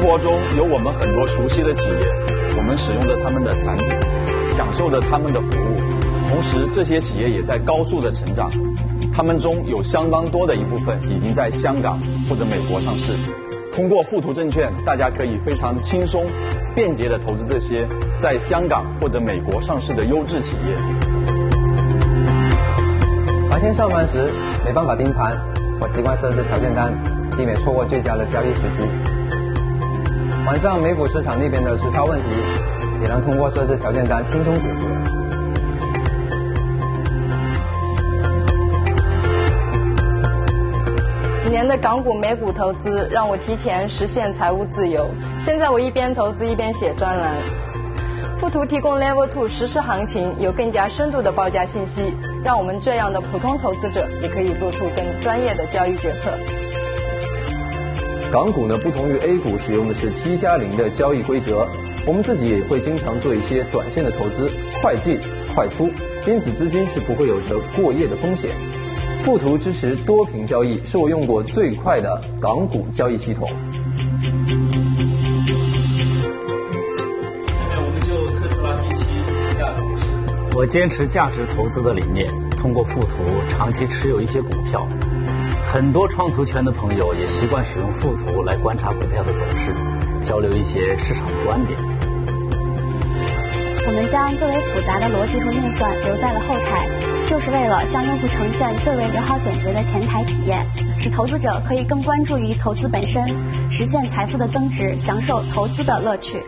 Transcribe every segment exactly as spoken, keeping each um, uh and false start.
活中有我们很多熟悉的企业，我们使用着他们的产品，享受着他们的服务，同时这些企业也在高速的成长，他们中有相当多的一部分已经在香港或者美国上市。通过富途证券，大家可以非常轻松、便捷地投资这些在香港或者美国上市的优质企业。 白天上班时没办法盯盘，我习惯设置条件单，避免错过最佳的交易时机。晚上美股市场那边的时差问题，也能通过设置条件单轻松解决。 几年的港股、美股投资让我提前实现财务自由。现在我一边投资一边写专栏。富途提供 Level 二 实时行情，有更加深度的报价信息，让我们这样的普通投资者也可以做出更专业的交易决策。 港股呢，不同于 A 股使用的是 T 加零的交易规则，我们自己也会经常做一些短线的投资，快进快出，因此资金是不会有着过夜的风险。富途支持多屏交易，是我用过最快的港股交易系统。 下面我们就特斯拉近期股价走势。 我坚持价值投资的理念，通过富途长期持有一些股票。很多创投圈的朋友也习惯使用富途来观察股票的走势，交流一些市场观点。 我们将最为复杂的逻辑和运算留在了后台，就是为了向用户呈现最为友好简洁的前台体验，使投资者可以更关注于投资本身，实现财富的增值，享受投资的乐趣。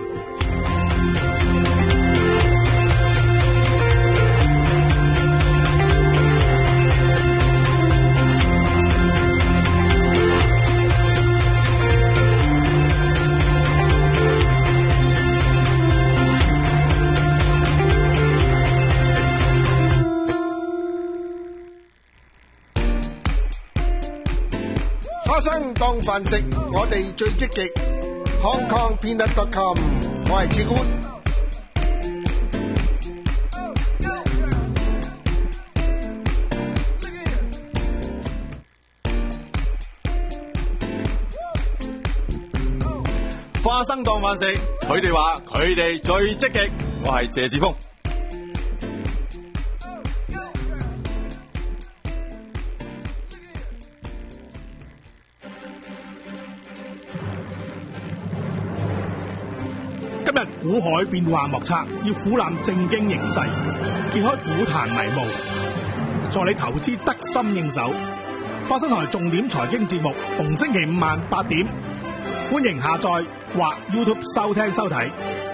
花生當飯食，我哋最積極。Hong Kong Peanut dot com， 我係志官。 花生當飯食，佢哋話佢哋最積極。我係謝志峰。 今日股海變幻莫測，要俯瞰正經形勢，揭開股壇迷霧，助你投資得心應手。花生台重點財經節目，逢星期五晚八點，歡迎下載或 YouTube 收聽收睇。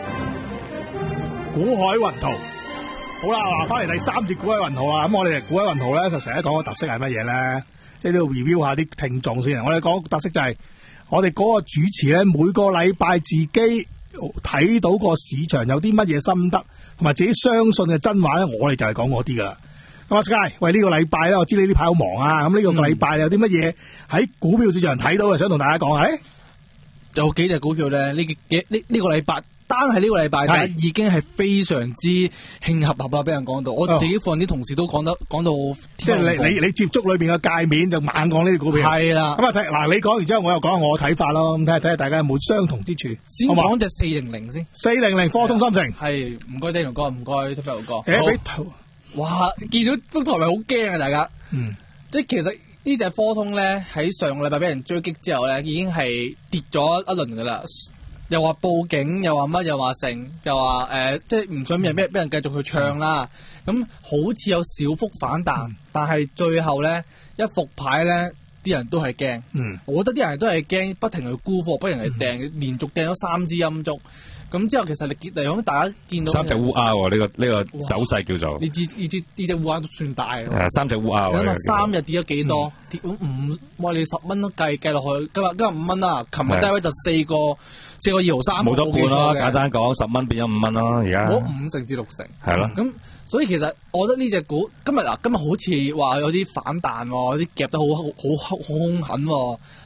股海雲圖，好啦，嗱，翻嚟第三節股海雲圖啦。咁我哋股海雲圖咧就成日講個特色係乜嘢咧？即係都要 review 下啲聽眾先。我哋講特色就係我哋嗰個主持咧，每個禮拜自己睇到個市場有啲乜嘢心得，同埋自己相信嘅真話咧，我哋就係講嗰啲噶啦。咁啊 Sky，喂，呢、這個禮拜咧，我知你呢排好忙啊。咁呢個禮拜有啲乜嘢喺股票市場睇到嘅，想同大家講下。誒， 有幾隻股票咧？呢幾呢呢個禮拜，單係呢個禮拜已經係非常之興合合啦，俾人講到。我自己放啲同事都講得講到， 即係你你你接觸裏邊嘅界面就猛講呢啲股票。係啦。咁啊睇嗱，你講完之後，我又講下我嘅睇法咯。咁睇下睇下大家有冇相同之處。 先講隻四零零先。四零零科通芯城。 係，唔該，Daniel哥，唔該 Topper 哥。 誒，俾圖。 哇！見到幅圖咪好驚啊！大家。嗯。即係其實呢隻科通咧，喺上個禮拜俾人追擊之後咧，已經係跌咗一輪噶啦。又話報警，又話乜，又話成，就話誒、呃，即係唔想俾人俾人繼續去唱啦。咁、嗯、好似有小幅反彈，嗯、但係最後咧一復牌咧，啲人都係驚。嗯，我覺得啲人都係驚，不停去沽貨，不停去掟，嗯、連續掟咗三支陰燭。咁之後其實你嚟講，大家見到三隻烏鴉喎，呢、呢個呢、呢個走勢叫做。 呢支呢支呢隻烏鴉都算大。誒、 啊，三隻烏鴉喎。 咁啊，三日跌咗幾多？嗯、跌咗五，哇！你十蚊都計計落去，今日今日五蚊啦。琴日低位就四個四個二毫三。 冇得半咯，簡單講，十蚊變咗五蚊咯，而家。 冇五成至六成。 係咯。 咁所以其實我覺得呢隻股今日嗱，今日好似話有啲反彈喎，有啲夾得好好好好兇狠喎。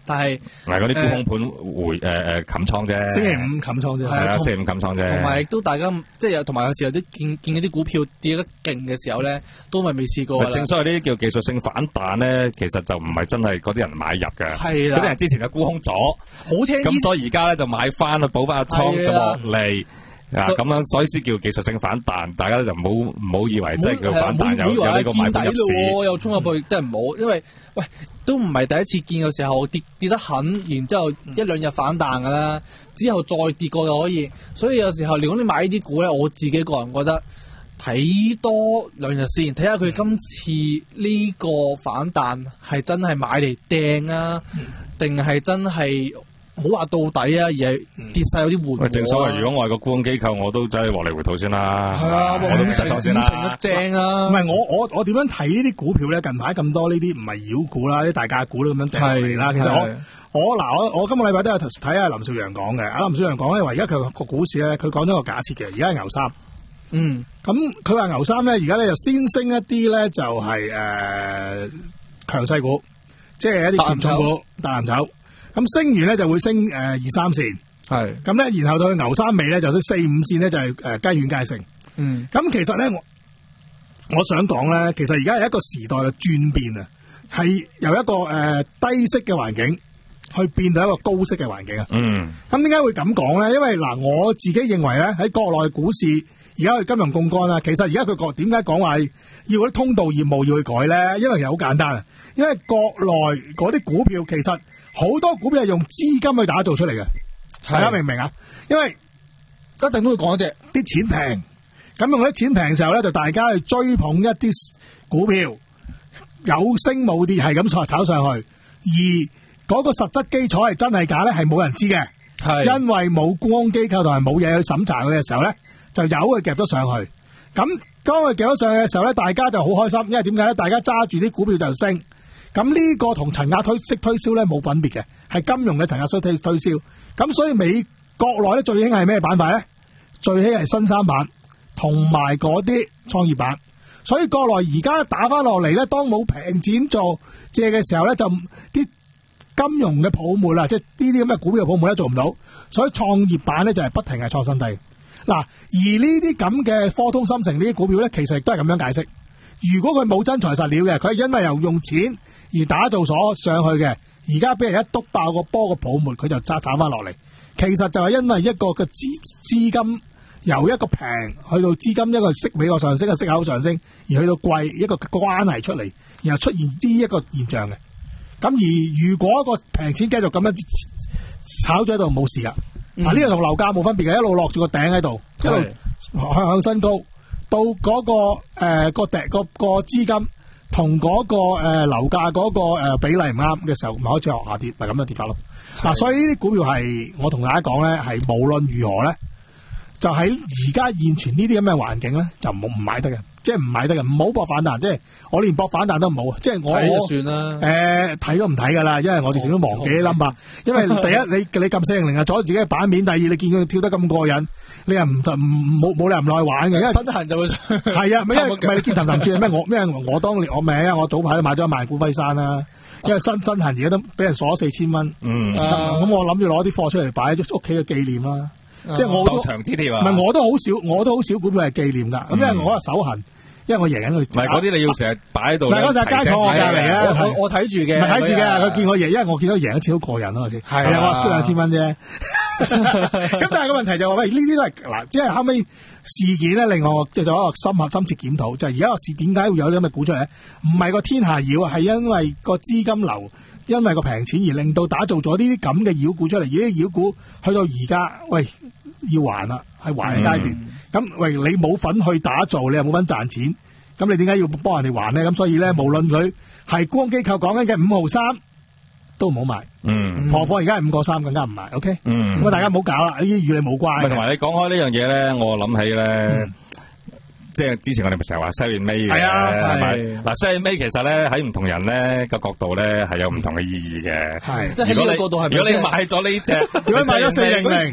但係嗱嗰啲沽空盤回誒誒冚倉啫， 星期五冚倉啫， 係啊，星期五冚倉啫。 同埋亦都大家即係有同埋有時候啲見見嗰啲股票跌得勁嘅時候咧，都咪未試過。 正所謂呢啲叫技術性反彈咧，其實就唔係真係嗰啲人買入嘅， 係啦， 嗰啲人之前就沽空咗， 好聽咁所以而家咧就買翻去補翻個倉就落嚟。啊，咁樣所以先叫技術性反彈，大家就唔好唔好以為即係叫反彈有有呢個買盤入市， 又衝入去，真係唔好，因為喂都唔係第一次見嘅時候跌跌得狠，然之後一兩日反彈噶啦，之後再跌過就可以，所以有時候如果你買呢啲股咧，我自己個人覺得睇多兩日先，睇下佢今次呢個反彈係真係買嚟掟啊，定係真係？唔好話到底啊，而係跌晒有啲緩和。 正所謂，如果我係個沽空機構，我都走去獲利回吐先啦。 係啊， 我都唔成先啦。 正啊！ 唔係我我我點樣睇呢啲股票咧？近排咁多呢啲唔係妖股啦，啲大價股都咁樣掟落嚟啦。其實我我嗱我我今個禮拜都有睇下林少陽講嘅。阿林少陽講咧話，而家佢個股市咧，佢講咗個假設嘅，而家係牛三。 嗯。咁佢話牛三咧，而家咧就先升一啲咧，就係誒強勢股，即係一啲權重股、大藍籌。咁升完咧就會升誒二三線，係咁咧，然後到牛三尾咧就升四五線咧就係誒雞犬皆升。嗯，咁其實咧我我想講咧，其實而家係一個時代嘅轉變啊，係由一個誒、呃、低息嘅環境去變到一個高息嘅環境啊。嗯，咁點解會咁講咧？因為嗱、呃，我自己認為咧喺國內股市而家去金融槓桿啦，其實而家佢講點解講話要嗰啲通道業務要去改咧？因為其實好簡單啊，因為國內嗰啲股票其實好多股票係用資金去打造出嚟嘅，大家明唔明啊？因為一定都會講一隻啲錢平，咁用啲錢平嘅時候咧，就大家去追捧一啲股票，有升冇跌係咁炒炒上去，而嗰個實質基礎係真係假咧，係冇人知嘅，係因為冇沽空機構同埋冇嘢去審查佢嘅時候咧，就由佢夾咗上去。咁當佢夾咗上去嘅時候咧，大家就好開心，因為點解咧？大家揸住啲股票就升。咁呢個同層壓推式推銷咧冇分別嘅，係金融嘅層壓式推推銷。咁所以美國內咧最興係咩板塊咧？最興係新三板同埋嗰啲創業板。所以國內而家打翻落嚟咧，當冇平錢做借嘅時候咧，就啲金融嘅泡沫啦，即係呢啲咁嘅股票泡沫咧做唔到。所以創業板咧就係不停係創新低。嗱，而呢啲咁嘅科通芯城呢啲股票咧，其實亦都係咁樣解釋。如果佢冇真材實料嘅，佢係因為由用錢而打造所上去嘅，而家俾人一篤爆個波個泡沫，佢就揸炒翻落嚟。其實就係因為一個嘅資資金由一個平去到資金一個息美國上升嘅息口上升，而去到貴一個關係出嚟，然後出現呢一個現象嘅。咁而如果個平錢繼續咁樣炒咗喺度冇事噶，嗱呢個同樓價冇分別嘅，一路落住個頂喺度，一路向向新高。到嗰、那個誒、呃、個頂個個資金同嗰、那個誒樓價嗰個誒比例唔啱嘅時候，咪開始學下跌，咪咁樣跌法咯。嗱、啊，所以呢啲股票係我同大家講咧，係無論如何咧，就喺而家現存呢啲咁嘅環境咧，就唔好唔買得嘅，即係唔買得嘅，唔好搏反彈。即係我連搏反彈都唔好，即係我睇就算啦。 誒睇、呃、都唔睇噶啦，因為我直情都忘記啲 number。因為第一你你撳四零零啊，阻住自己嘅版面；第二你見佢跳得咁過癮。你又唔就唔冇冇理由唔耐玩嘅，因為新行就會係啊，唔係因為唔係你見騰騰轉咩？我咩？我當年我名啊，我早排都買咗萬股輝山啦，因為新新行而家都俾人鎖四千蚊，嗯，咁、啊、我諗住攞啲貨出嚟擺喺屋企嘅紀念啦，啊、即係我都長之條啊， 唔係我都好少，我都好少股票係紀念噶，咁、嗯、因為我係手痕。因為我贏緊佢，唔係嗰啲你要成日擺喺度。 嗱，嗰陣街坐我隔籬啊， 我我睇住嘅， 唔係睇住嘅，佢見我贏，因為我見到贏一次好過癮咯。係啊，我輸兩千蚊啫。咁但係個問題就話喂，呢啲都係嗱，即係後尾事件咧，令我即係做一個深刻深切檢討，就係而家個事點解會有啲咁嘅股出嚟咧？唔係個天下妖啊，係因為個資金流，因為個平錢而令到打造咗呢啲咁嘅妖股出嚟，而啲妖股去到而家，喂要還啦，係還嘅階段。咁、嗯、喂，你冇份去打造，你又冇份賺錢，咁你點解要幫人哋還咧？咁所以咧，無論佢係沽空機構講緊嘅五毫三，都唔好買。嗯，何況而家係五個三，更加唔買。O K， 嗯，咁啊，大家唔好搞啦，呢啲與你冇關。 同埋你講開呢樣嘢咧，我諗起咧。嗯即係之前我哋咪成日話 sell in May 嘅，係咪？嗱 sell in May 其實咧喺唔同人咧個角度咧係有唔同嘅意義嘅。係，如果你如果你買咗呢隻， 如果你買咗四零零，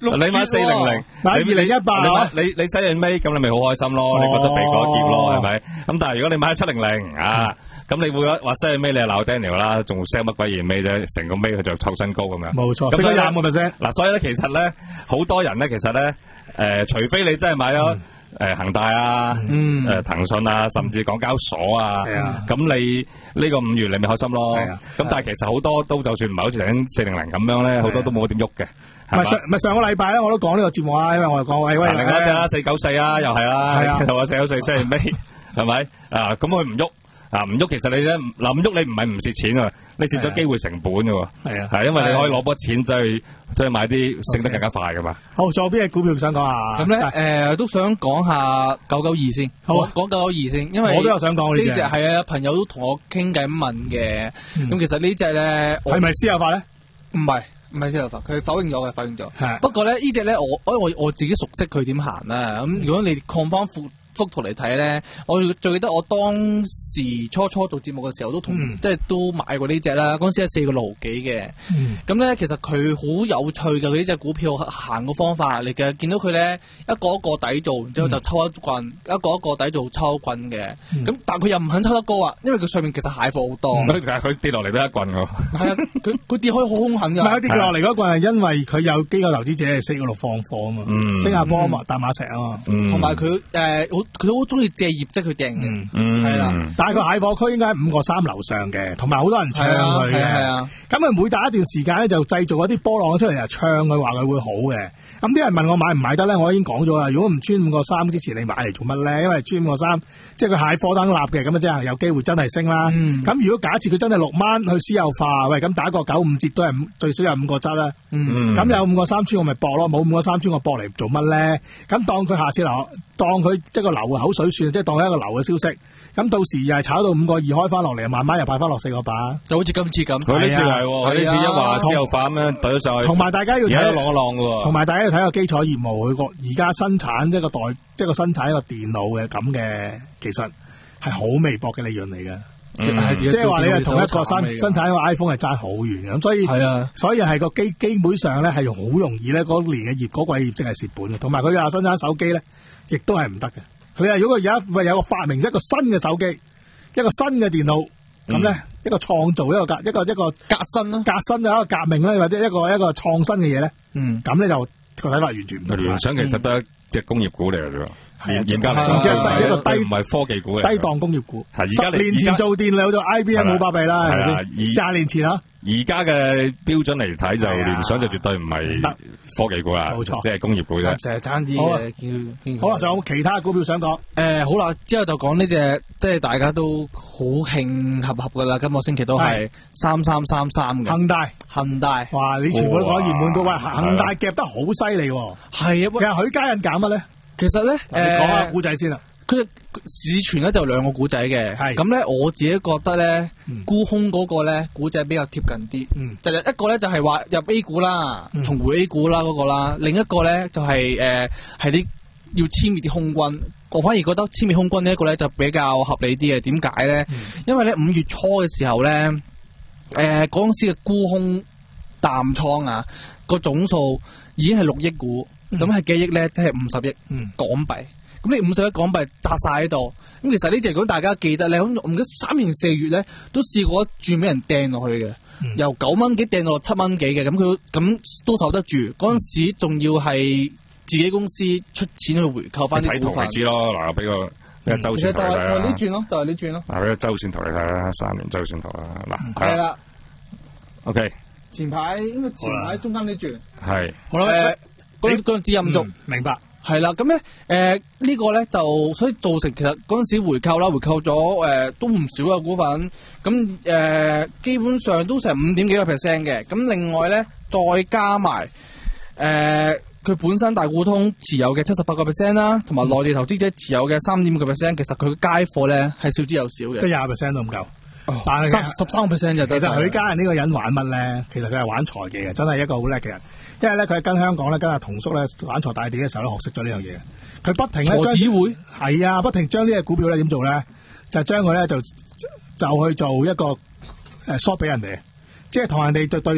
你買四零零， 買二零一八， 你你西印尾，咁你咪好開心咯，你覺得避過一劫咯，係咪？咁但係如果你買七零零啊，咁你會話西印尾你係鬧 Daniel 啦，仲 sell 乜鬼嘢尾啫？成個尾佢就湊身高咁樣。 冇錯，升咗廿五個 percent。 嗱，所以咧其實咧，好多人咧其實咧，誒，除非你真係買咗。誒，恒大啊，誒，騰訊啊，甚至港交所啊，咁你呢個五月你咪開心咯。咁但係其實好多都就算唔係好似頭先四零零咁樣咧，好多都冇點喐嘅。 唔係上唔係上個禮拜咧，我都講呢個節目啊，因為我哋講喂喂， 另外一隻啦，四九四啊，又係啦，係嘛，四九四即係尾，係咪啊？咁佢唔喐。啊唔喐，其實你咧嗱唔喐，你唔係唔蝕錢啊，你蝕咗機會成本噶喎。係啊，係因為你可以攞筆錢即係即係買啲升得更加快噶嘛。 好，仲有邊隻股票想講下？ 咁咧誒，都想講下九九二先。好，講九九二先，因為我都有想講呢隻。係啊，朋友都同我傾偈問嘅。咁其實呢隻咧係咪私有化咧？ 唔係，唔係私有化，佢否認咗嘅，否認咗。不過咧呢隻咧，我我我我自己熟悉佢點行啦。咁如果你擴翻幅幅圖嚟睇咧，我最記得我當時初初做節目嘅時候都同、嗯、即係都買過呢隻啦，嗰陣時係四個六毫幾嘅。咁咧、嗯、其實佢好有趣嘅，佢呢隻股票行個方法嚟嘅，見到佢咧一個一個底做，然之後就抽一棍，嗯、一個一個底做抽一棍嘅。咁、嗯、但係佢又唔肯抽得高啊，因為佢上面其實蟹貨好多。 嗯、但係佢跌落嚟都一棍㗎。係啊， 佢佢跌開好兇狠㗎。 唔係跌落嚟嗰棍係因為佢有機構投資者係四個六放貨啊嘛，嗯、新加坡啊嘛，淡馬錫啊嘛， 同埋佢誒好。佢都好中意借業績去掟嘅，係啦。 但係個蟹貨區應該喺五個三樓上嘅，同埋好多人唱佢嘅。係啊，咁佢每打一段時間咧，就製造一啲波浪出嚟，就唱佢話佢會好嘅。咁啲人問我買唔買得咧，我已經講咗啦。如果唔穿五個三之前，你買嚟做乜咧？因為穿五個三，即係佢蟹貨等立嘅，咁啊即係有機會真係升啦。咁、嗯、如果假設佢真係六蚊去私有化，喂，咁打個九五折都係最少有五個質啦。咁、嗯、有五個三穿我咪搏咯，冇五個三穿我搏嚟做乜咧？咁當佢下次流，當佢即係個流嘅口水算，即係當係一個流嘅消息。咁到時又係炒到五個二開翻落嚟，慢慢又派翻落四個八， 就好似今次咁。 佢呢次係，佢呢次一話私有化咁樣懟咗上去。 同埋大家要睇一浪一浪嘅。 同埋大家要睇個基礎業務，佢個而家生產一個代，即係個生產一個電腦嘅咁嘅，其實係好微薄嘅利潤嚟嘅。嗯、即係話你係同一個生生產一個 iPhone 係爭好遠嘅，咁所以係啊，所以係個基基本上咧係好容易咧嗰年嘅業嗰季業績係蝕本嘅，同埋佢又生產手機咧，亦都係唔得嘅。佢話如果佢而家喂有個發明一個新嘅手機，一個新嘅電腦，咁咧、嗯、一個創造一個革一個一個革新咯， 革新一個革命咧，或者一個一個創新嘅嘢咧， 嗯， 咁咧就個睇法完全唔同。 聯想其實都係一隻工業股嚟嘅啫。 係啊， 嚴格嚟講，即係一個低唔係科技股嚟， 低檔工業股。 係十年前做電腦就 I B M 冇巴閉啦，係咪先？廿年前啊， 而家嘅標準嚟睇就聯想就絕對唔係科技股啦，冇錯，即係工業股啫。 成日爭啲嘅。 好啦，仲有其他股票想講？ 誒，好啦，之後就講呢隻，即係大家都好興合合噶啦。今個星期都係三三三三嘅恒大， 恒大。 哇！你全部都講熱門股，喂，恒大夾得好犀利。係啊，其實許家印減乜咧？ 其實咧，誒，講下古仔先啦。 佢市傳咧就兩個古仔嘅，咁咧我自己覺得咧，沽空嗰個咧古仔比較貼近啲。嗯，就係一個咧就係話入 A 股啦，同回 A 股啦嗰個啦，另一個咧就係誒係啲要殲滅啲空軍。我反而覺得殲滅空軍呢一個咧就比較合理啲嘅。點解咧？因為咧五月初嘅時候咧，誒嗰陣時嘅沽空淡倉啊個總數已經係六億股。咁係幾億咧？即係五十億港幣。咁你五十億港幣砸晒喺度。咁其實呢隻如果大家記得咧，咁我唔記得三年四月咧都試過一轉俾人掟落去嘅，嗯、由九蚊幾掟到七蚊幾嘅。咁佢咁都受得住。嗰陣、嗯、時仲要係自己公司出錢去回購翻啲股份。睇圖知咯，嗱，俾個俾個周線圖嚟睇啦。就係呢轉咯，就係呢轉咯。嗱，俾個周線圖嚟睇啦，三年周線圖啦。嗱，係啦。O K。前排應該前排中間呢轉。係。好啦。誒。嗰嗰支陰燭，明白係啦。咁咧，誒、呃這個、呢個咧就所以造成其實嗰陣時回購啦，回購咗誒、呃、都唔少嘅股份。咁誒、呃、基本上都成五點幾個 percent 嘅。咁另外咧再加埋誒佢本身大股東持有嘅七十八個 percent 啦，同埋內地投資者持有嘅三點五個 percent。其實佢嘅街貨咧係少之又少嘅，即係廿 percent 都唔夠。哦、但係十十三個 percent 就得。其實許家印呢個人玩乜咧？其實佢係玩財技嘅，真係一個好叻嘅人。因為咧，佢係跟香港咧，跟阿同叔咧玩財大地嘅時候咧，學識咗呢樣嘢。佢不停咧，財子會係啊，不停將呢隻股票咧點做咧，就將佢咧就就去做一個誒 short 俾人哋，即係同人哋對對賭，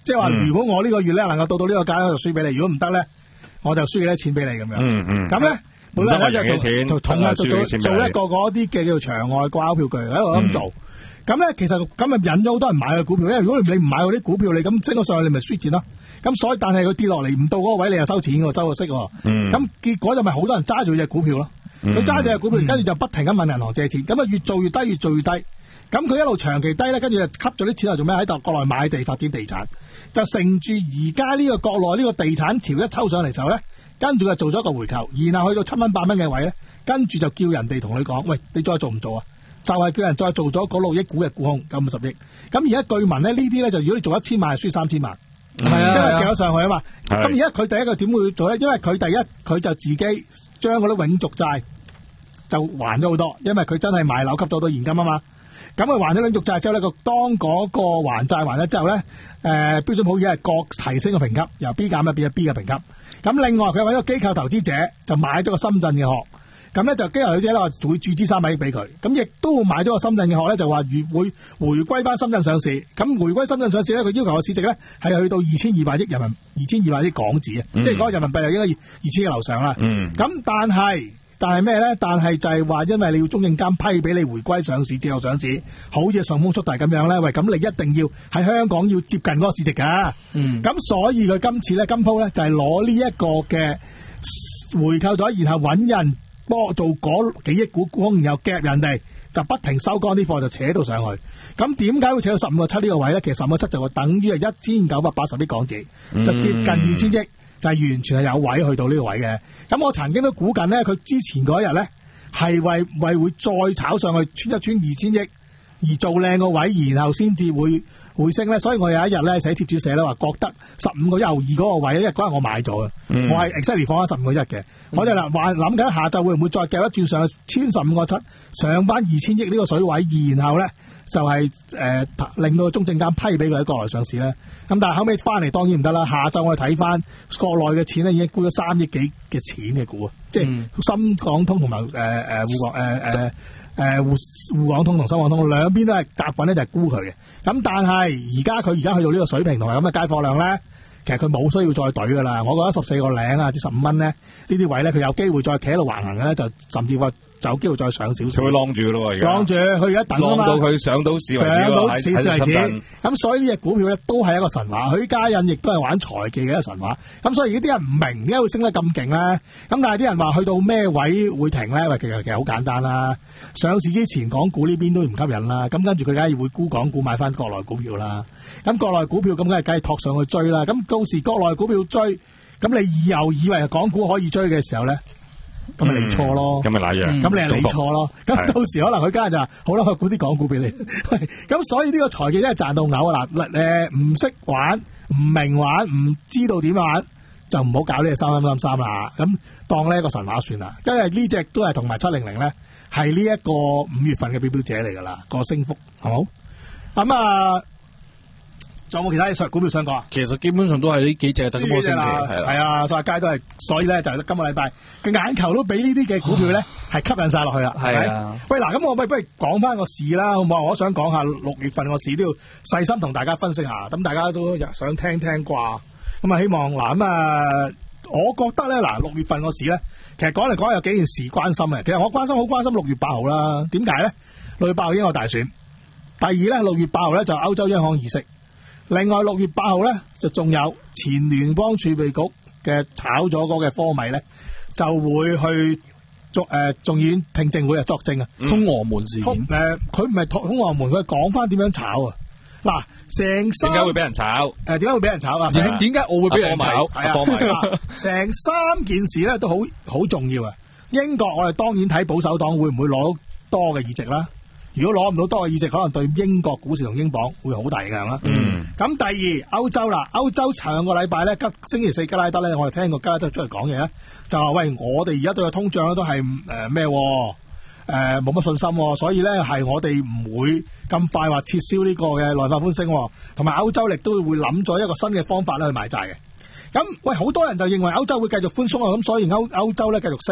即係話如果我呢個月咧能夠到到呢個價咧就輸俾你，如果唔得咧我就輸幾多錢俾你咁樣。 嗯嗯。 咁咧每個人咧就做同啊做做做一個嗰啲嘅叫做場外掛鈎票據喺度咁做。咁咧其實咁啊引咗好多人買嘅股票，因為如果你唔買嗰啲股票，你咁升咗上去，你咪輸錢咯。咁所以但係佢跌落嚟唔到嗰個位，你又收錢喎，收個息喎。嗯。咁結果就咪好多人揸住隻股票咯。佢揸住隻股票，跟住就不停咁問銀行借錢，咁啊越做越低，越做越低。咁佢一路長期低咧，跟住就吸咗啲錢嚟做咩？喺度國內買地發展地產，就乘住而家呢個國內呢個地產潮一抽上嚟時候咧，跟住就做咗一個回購，然後去到七蚊八蚊嘅位咧，跟住就叫人哋同你講，喂，你再做唔做啊？就係、是、叫人再做咗嗰六億股嘅沽空，咁五十億。咁而家據聞咧，呢啲咧就如果你做一千萬，係輸三千萬，係啊，因為夾咗上去啊嘛。咁而家佢第一個點會做咧？因為佢第一佢就自己將嗰啲永續債就還咗好多，因為佢真係賣樓吸咗好多現金啊嘛。咁佢還咗永續債之後咧，個當嗰個還債還咗之後咧，誒、呃、標準普爾係各提升個評級，由 B 減一變咗 B 嘅評級。咁另外佢揾咗機構投資者就買咗個深圳嘅殼。咁咧就機構投資者咧話會注資三百億俾佢，咁亦都買咗個深圳嘅殼咧，就話會回歸翻深圳上市。咁回歸深圳上市咧，佢要求個市值咧係去到二千二百億人民二千二百億港紙啊，嗯、即係嗰個人民幣又應該二千嘅樓上啦。咁、嗯、但係但係咩咧？但係就係話因為你要中證監批俾你回歸上市之後上市，好似順豐速遞咁樣咧，喂，咁你一定要喺香港要接近嗰個市值㗎。咁、嗯、所以佢今次咧今鋪咧就係攞呢一個嘅回購咗，然後揾人。幫我做嗰幾億股沽空，然後夾人哋就不停收乾啲貨，就扯到上去。咁點解會扯到十五個七呢個位咧？其實十五個七就會等於係一千九百八十億港紙，嗯、就接近二千億，就係、是、完全係有位去到呢個位嘅。咁我曾經都估緊咧，佢之前嗰一日咧係為為會再炒上去穿一穿二千億。而做靚個位，然後先至會回升咧，所以我有一日咧寫貼紙寫咧話，覺得十五個一毫二嗰個位咧，嗰日我買咗嘅，嗯、我係 exactly 放咗十五個一嘅，嗯、我就嗱話諗緊下晝會唔會再夾一轉上穿十五個七，上翻二千億呢個水位，然後咧就係、是、誒、呃、令到中證監批俾佢喺國內上市咧。咁但係後尾翻嚟當然唔得啦，下晝我哋睇翻國內嘅錢咧已經沽咗三億幾嘅錢嘅股啊，即係深港通同埋誒誒滬港誒誒。誒滬滬港通同深港通兩邊都係夾滾咧，就係沽佢嘅。咁但係而家佢而家去到呢個水平同埋咁嘅街貨量咧，其實佢冇需要再懟噶啦。我覺得十四個零啊至十五蚊咧呢啲位咧，佢有機會再企喺度橫行咧，就甚至話就有機會再上少少。 佢會晾住咯，而家晾住，佢而家等啊嘛。晾到佢上到市為止， 上到市市為止。咁所以呢隻股票咧都係一個神話。許家印亦都係玩財技嘅一個神話。咁所以而家啲人唔明點解會升得咁勁咧？咁但係啲人話去到咩位會停咧？喂，其實其實好簡單啦。上市之前港股呢邊都唔吸引啦。咁跟住佢梗係會沽港股買翻國內股票啦。咁國內股票咁梗係梗係托上去追啦。咁到時國內股票追，咁你又以為港股可以追嘅時候咧？咁咪嚟錯咯， 咁咪瀨樣， 咁你係嚟錯咯。咁到時可能佢家就話好啦，我估啲港股俾你。咁所以呢個財技真係賺到嘔啊！嗱，誒唔識玩、唔明玩、唔知道點玩，就唔好搞呢個三三三三啦。咁當呢一個神話算啦。因為呢隻都係同埋七零零咧，係呢一個五月份嘅表表者嚟噶啦，個升幅好冇？咁啊。仲有冇其他嘢股票想講啊？ 其實基本上都係呢幾隻就咁個升勢，係係啊，所有街都係，所以咧就今個禮拜嘅眼球都俾呢啲嘅股票咧係吸引晒落去啦。係啊，喂嗱，咁我咪不如講翻個市啦，好唔好？我想講下六月份個市都要細心同大家分析下，咁大家都想聽聽啩。咁啊，希望嗱咁啊，我覺得咧嗱，六月份個市咧，其實講嚟講去有幾件事關心嘅。其實我關心好關心六月八號啦。點解咧？六月八號英國大選，第二咧六月八號咧就歐洲央行議息。另外六月八號咧就仲有前聯邦儲備局嘅炒咗嗰嘅科米咧就會去作誒眾議院聽證會啊作證啊、 嗯、通俄門事件誒佢唔係通俄門，佢講翻點樣炒啊嗱，成三點解會俾人炒誒點解會俾人炒啊？點解我會俾人炒係啊？ 科米成三件事咧都好好重要啊！英國我哋當然睇保守黨會唔會攞多嘅議席啦。如果攞唔到多嘅議席，可能對英國股市同英鎊會好大影響啦。嗯。咁第二歐洲啦，歐洲上個禮拜咧，吉星期四吉拉德咧，我哋聽過吉拉德出嚟講嘢咧，就話喂，我哋而家對個通脹咧都係誒咩？誒冇乜信心，所以咧係我哋唔會咁快話撤銷呢個嘅量化寬鬆，同埋歐洲亦都會諗咗一個新嘅方法咧去買債嘅。咁喂，好多人就認為歐洲會繼續寬鬆啊，咁所以歐歐洲咧繼續升。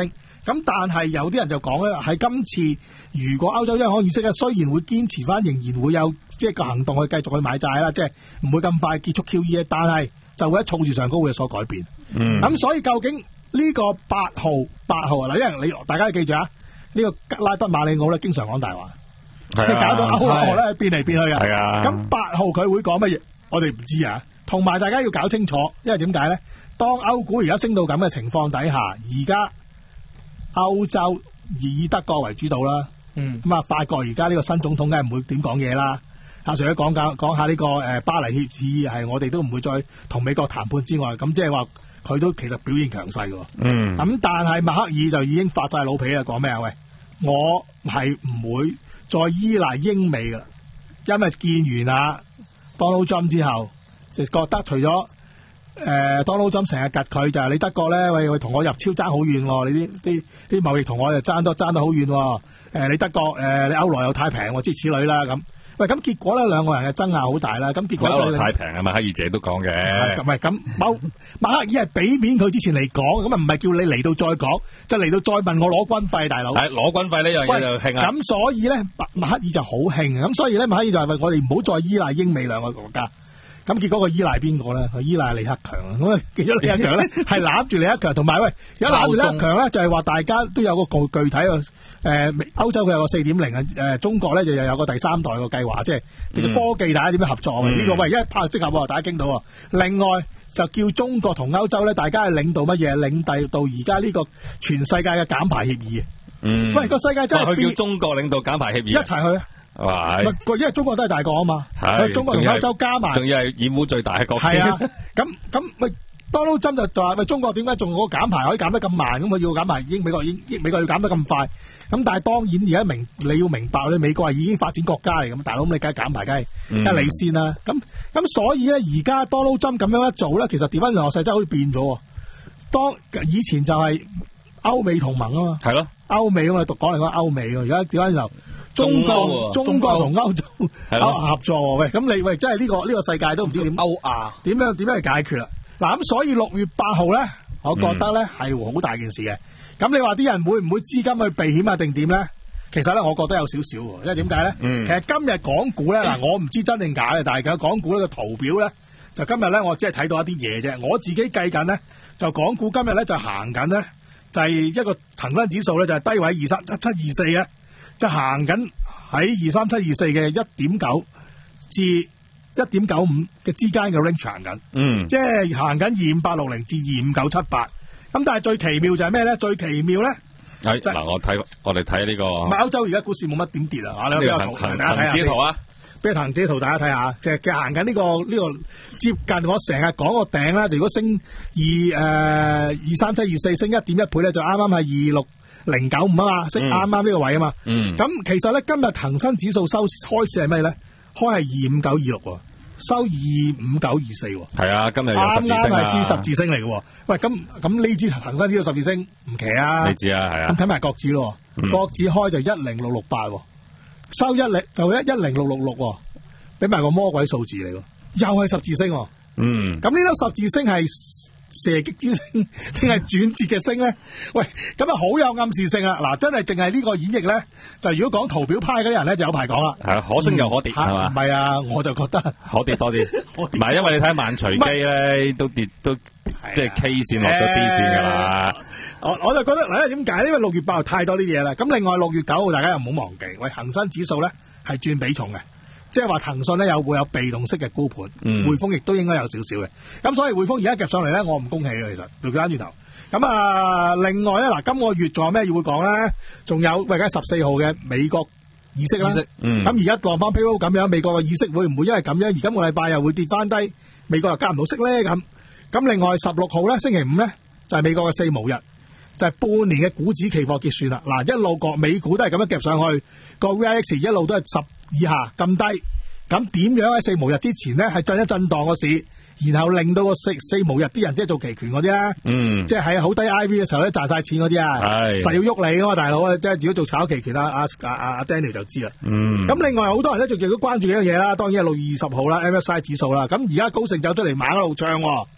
咁但係有啲人就講咧，喺今次如果歐洲央行議息咧，雖然會堅持翻，仍然會有即係個行動去繼續去買債啦，即係唔會咁快結束 Q E， 但係就會喺措辭上高會有所改變。嗯，咁所以究竟呢個八號八號啊嗱，因為你大家記住啊，呢、這個拉德馬里奧咧經常講大話，搞到歐羅咧變嚟變去嘅。係啊，咁八號佢會講乜嘢？我哋唔知啊。同埋大家要搞清楚，因為點解咧？當歐股而家升到咁嘅情況底下，而家歐洲以德國為主導啦。嗯，咁啊，法國而家呢個新總統梗係唔會點講嘢啦。阿 Sir 講講講下呢個誒巴黎協議係我哋都唔會再同美國談判之外，咁即係話佢都其實表現強勢嘅。嗯，咁但係默克爾就已經發晒老脾啦，講咩啊？喂，我係唔會再依賴英美㗎，因為見完啊 Donald Trump 之後，就覺得除咗誒 Donald Trump 成日趌佢，就係你德國咧，喂喂同我入超爭好遠喎，你啲啲啲貿易同我就爭得爭得好遠喎。誒你德國誒、呃、你歐羅又太平喎，諸如此類啦咁。喂，咁結果咧兩個人嘅爭拗好大啦。咁結果歐羅太平啊嘛，默克爾姐都講嘅。咁咪咁，默默克爾係俾面佢之前嚟講，咁啊唔係叫你嚟到再講，就嚟到再問我攞軍費，大佬。係攞軍費呢樣嘢就興啊。咁所以咧，默默克爾就好興啊。咁所以咧，默克爾就係我哋唔好再依賴英美兩個國家。咁結果佢依賴邊個咧？佢依賴李克強啊！咁啊，結果李克強咧係攬住李克強，同埋喂，而家攬住李克強咧就係話大家都有個具具體嘅誒，歐洲佢有個四點零啊，誒中國咧就又有個第三代個計劃，即係叫做科技大家點樣合作啊？呢、嗯這個喂一拍即合喎，大家傾到喎。另外就叫中國同歐洲咧，大家係領導乜嘢？領導到而家呢個全世界嘅減排協議。嗯，喂個世界真係佢叫中國領導減排協議，一齊去啊！係，因為中國都係大國啊嘛，中國同歐洲加埋，仲要係染污最大嘅國家。係啊，咁咁喂，Donald Trump就就話喂，中國點解仲嗰個減排可以減得咁慢？咁佢要減排，已經美國已經美國要減得咁快。咁但係當然而家明你要明白咧，美國係已經發展國家嚟，咁大佬咁你梗係減排，梗係梗係你先啦。咁咁所以咧，而家 Donald Trump 咁樣一做咧，其實調翻轉勢真係好似變咗。當以前就係歐美同盟啊嘛，係咯，歐美我哋讀講嚟講歐美，而家調翻就。中國中國同歐洲合作，喂，咁你喂，真係呢個呢個世界都唔知點歐亞點樣點樣去解決啦。嗱，咁所以六月八號咧，我覺得咧係好大件事嘅。咁你話啲人會唔會資金去避險啊？定點咧？其實咧，我覺得有少少，因為點解咧？其實今日港股咧，嗱，我唔知真定假嘅，但係其實港股呢個圖表咧，就今日咧，我只係睇到一啲嘢啫。我自己計緊咧，就港股今日咧就行緊咧，就係一個恒生指數咧就係低位二三七七二四嘅。就行緊喺二三七二四嘅一點九至一點九五嘅之間嘅 range 行緊，嗯，即係行緊二五八六零至二五九七八。咁但係最奇妙就係咩咧？最奇妙咧，係嗱、就是，我睇我哋睇呢個，唔係歐洲而家股市冇乜點跌啊！你俾個圖大家睇下，恒指圖啊，俾個恒指圖大家睇下，即係嘅行緊呢個呢、這個接近我成日講個頂啦。就如果升二誒二三七二四升一點一倍咧，就啱啱係二六零九五啊嘛，升啱啱呢個位啊嘛。嗯，咁其實咧今日恒生指數收開市係咩咧？開係二五九二六喎，收二五九二四喎。係啊，今日有十字星啊。啱啱係支十字星嚟嘅喎。喂，咁咁呢支恒生指數十字星唔奇啊？你知啊，係啊。咁睇埋國指咯，國指開就一零六六八，收一零就一一零六六六，俾埋個魔鬼數字嚟喎，又係十字星。嗯。咁呢粒十字星係射擊之星定係轉折嘅星咧？喂，咁啊好有暗示性啊！嗱，真係淨係呢個演繹咧，就如果講圖表派嗰啲人咧，就有排講啦。係啊，可升又可跌係嘛？唔係啊，我就覺得可跌多啲。唔係，因為你睇萬隨機咧，都跌都即係 K 線落咗 D 線噶啦。我我就覺得嗱，點解？因為六月八號太多呢啲嘢啦。咁另外六月九號，大家又唔好忘記，喂，恒生指數咧係轉比重嘅。即係話騰訊咧有會有被動式嘅沽盤，匯豐亦都應該有少少嘅。咁所以匯豐而家夾上嚟咧，我唔恭喜嘅，其實調翻轉頭。咁啊，另外咧嗱，今個月仲有咩要會講咧？仲有喂，而家十四號嘅美國議息啦。咁而家浪翻 payroll 咁樣，美國嘅議息會唔會因為咁樣而今個禮拜又會跌翻低？美國又加唔到息咧？咁咁另外十六號咧，星期五咧就係、是、美國嘅四巫日，就係、是、半年嘅股指期貨結算啦。嗱，一路個美股都係咁樣夾上去，個 V I X 一路都係十以下咁低，咁點樣喺四巫日之前咧係震一震盪個市，然後令到個四四巫日啲人即係做期權嗰啲咧，嗯，即係喺好低 I V 嘅時候咧賺晒錢嗰啲啊，係實要喐你噶嘛，大佬啊，即係如果做炒期權啊，阿阿阿阿 Daniel 就知啦，嗯，咁另外好多人咧仲亦都關注一樣嘢啦，當然係六月二十號啦 M S C I 指數啦，咁而家高盛走出嚟猛一路唱，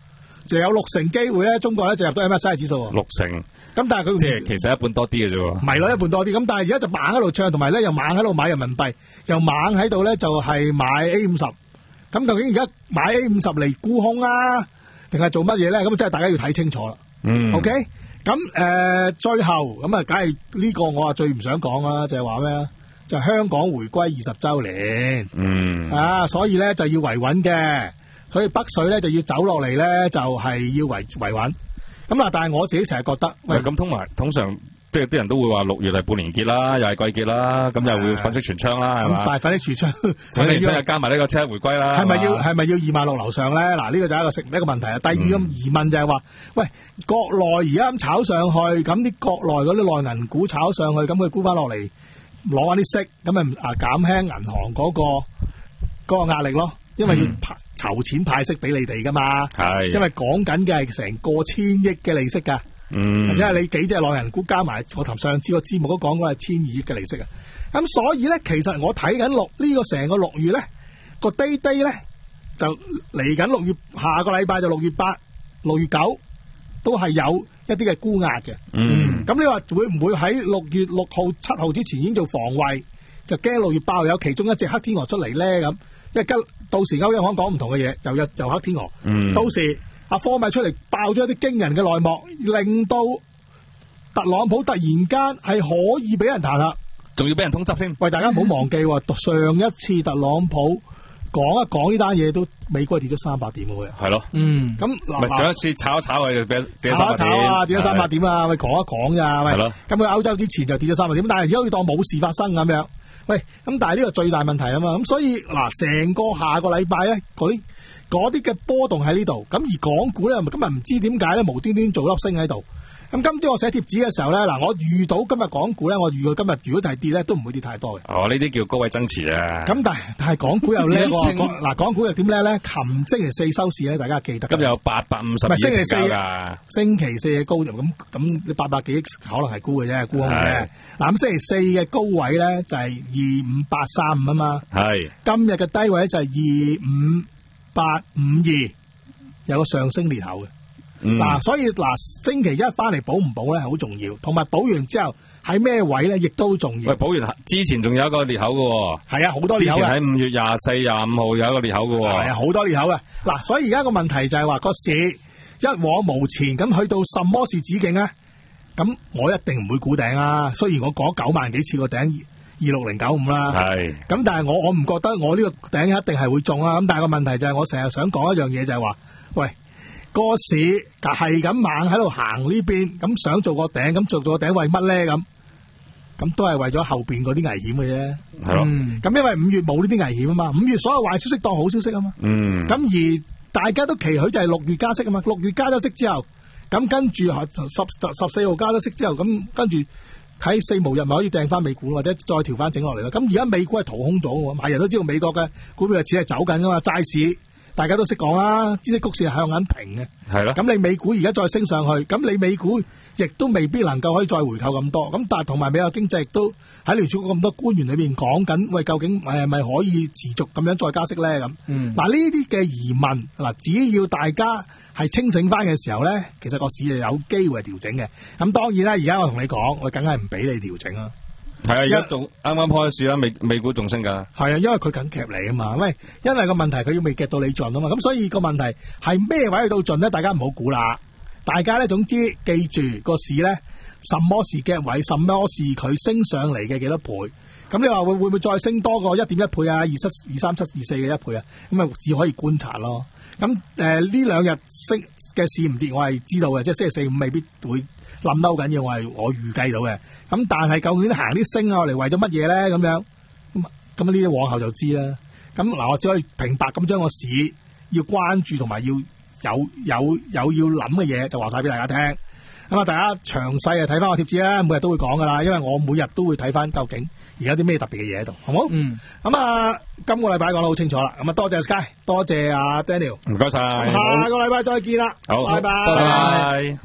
就有六成機會咧，中國咧就入到 M S C I 指數喎。 六成。 咁但係佢即係其實一半多啲嘅啫喎。 唔係咯，一半多啲。咁但係而家就猛喺度唱，同埋咧又猛喺度買人民幣，又猛喺度咧就係買 A 五十。咁究竟而家買 A 五十嚟沽空啊，定係做乜嘢咧？咁真係大家要睇清楚啦。 嗯。 OK。咁誒、呃，最後咁啊，梗係呢個我啊最唔想講啦，就係話咩？就係、香港回歸二十週年。 嗯。 啊，所以咧就要維穩嘅，所以北水咧就要走落嚟咧，就係、是、要維維穩。咁啊，但係我自己成日覺得，喂， 咁通埋通常。即係啲人都會話六月係半年結啦，又係季結啦，咁又會粉飾櫥窗啦，係嘛？ 咁粉飾櫥窗， 粉飾櫥窗又加埋呢個七一回歸啦。 係咪要係咪要二萬六樓上咧？嗱，呢個就係一個食一個問題啊。第二個疑問就係話，喂，國內而家咁炒上去，咁啲國內嗰啲內銀股炒上去，咁佢沽翻落嚟，攞翻啲息，咁咪啊減輕銀行嗰個嗰個壓力咯。因為要派籌錢派息俾你哋噶嘛。係。因為講緊嘅係成個千億嘅利息㗎。嗯，因為你幾隻內銀股加埋，我頭上次個節目都講過係千二億嘅利息啊。咁所以咧，其實我睇緊六呢個成個六月咧個 day day 咧就嚟緊六月，下個禮拜就六月八、六月九都係有一啲嘅沽壓嘅。嗯，咁你話會唔會喺六月六號、七號之前已經做防衛，就驚六月八號有其中一隻黑天鵝出嚟咧咁？因為到時歐央行講唔同嘅嘢，又有又黑天鵝。嗯，到時。阿科米出嚟爆咗一啲驚人嘅內幕，令到特朗普突然間係可以俾人彈劾， 仲要俾人通緝添。 喂，大家唔好忘記，上一次特朗普講一講呢單嘢，都美國跌咗三百點嘅。 係咯， 嗯，咁嗱，上一次炒一炒佢就跌跌咗三百點，炒一炒啊，跌咗三百點啊，咪講一講咋，喂， 係咯。 咁佢歐洲之前就跌咗三百點，但係而家好似當冇事發生咁樣。喂，咁但係呢個最大問題啊嘛，咁所以嗱，成個下個禮拜咧，嗰啲。嗰啲嘅波動喺呢度，咁而港股咧，今日唔知點解咧，無端端做粒升喺度。咁今朝我寫貼紙嘅時候咧，嗱，我遇到今日港股咧，我預到今日如果係跌咧，都唔會跌太多嘅。 哦，呢啲叫高位增持啊。 咁但係但係港股又叻喎，嗱，港股又點叻咧？琴星期四收市咧，大家記得。 今日有八百五十億成交㗎。 星期四嘅高咁咁，你八百幾億可能係沽嘅啫，沽空嘅。嗱，咁星期四嘅高位咧就係二五八三五啊嘛。係。今日嘅低位就係二五八五二，有個上升裂口嘅。嗱、嗯，所以嗱，星期一翻嚟補唔補咧，好重要。同埋補完之後喺咩位咧，亦都重要。 喂，補完之前仲有一個裂口嘅。係啊，好多裂口。之前喺五月廿四、廿五號有一個裂口嘅。 係啊，好多裂口嘅。嗱，所以而家個問題就係話個市一往無前，咁去到什麼是止境咧？咁我一定唔會估頂啊。雖然我講九萬幾次個頂二六零九五啦。係。咁但係我我唔覺得我呢個頂一定係會中啊。咁但係個問題就係我成日想講一樣嘢就係話，喂。個市係咁猛喺度行呢邊，咁想做個頂，咁做咗個頂為乜咧？咁咁都係為咗後邊嗰啲危險嘅啫。係咯。咁因為五月冇呢啲危險啊嘛，五月所有壞消息當好消息啊嘛。嗯。咁而大家都期許就係六月加息啊嘛，六月加咗息之後，咁跟住十十十四號加咗息之後，咁跟住喺四無日咪可以掟翻美股，或者再調翻整落嚟咯。咁而家美股係掏空咗嘅，係人都知道美國嘅股票嘅市係走緊噶嘛，債市。大家都識講啦，孳息曲線係向緊平嘅，係咯。咁你美股而家再升上去，咁你美股亦都未必能夠可以再回購咁多。咁但係同埋美國經濟亦都喺聯儲局咁多官員裏邊講緊，喂，究竟係咪可以持續咁樣再加息咧？咁，嗯，嗱呢啲嘅疑問，嗱只要大家係清醒翻嘅時候咧，其實個市就有機會係調整嘅。咁當然啦，而家我同你講，我梗係唔俾你調整啦。係啊，而家仲啱啱開市啦，美美股仲升噶。係啊，因為佢緊夾你啊嘛，喂，因為個問題佢要未夾到你盡啊嘛，咁所以個問題係咩位去到盡咧？大家唔好估啦，大家咧總之記住個市咧，什麼是夾位，什麼是佢升上嚟嘅幾多倍？咁你話會會唔會再升多過一點一倍啊？二七、二三七、二四嘅一倍啊？咁啊只可以觀察咯。咁誒呢兩日升嘅市唔跌，我係知道嘅，即係星期四五未必會冧得好緊要，我係我預計到嘅。咁但係究竟行啲升啊嚟為咗乜嘢咧？咁樣咁咁呢啲往後就知啦。咁嗱，我只可以平白咁將個市要關注同埋要有有有要諗嘅嘢就話晒俾大家聽。咁啊，大家詳細啊睇翻我貼紙啦，每日都會講噶啦，因為我每日都會睇翻究竟而家啲咩特別嘅嘢喺度，好唔好？嗯。咁啊，今個禮拜講得好清楚啦。咁啊，多謝 Sky，多謝阿 Daniel，唔該晒。下個禮拜再見啦。好，拜拜。拜拜。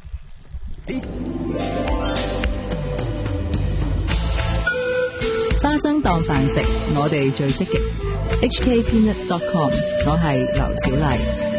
花生當飯食，我哋最積極。H K Peanuts dot com， 我係劉小麗。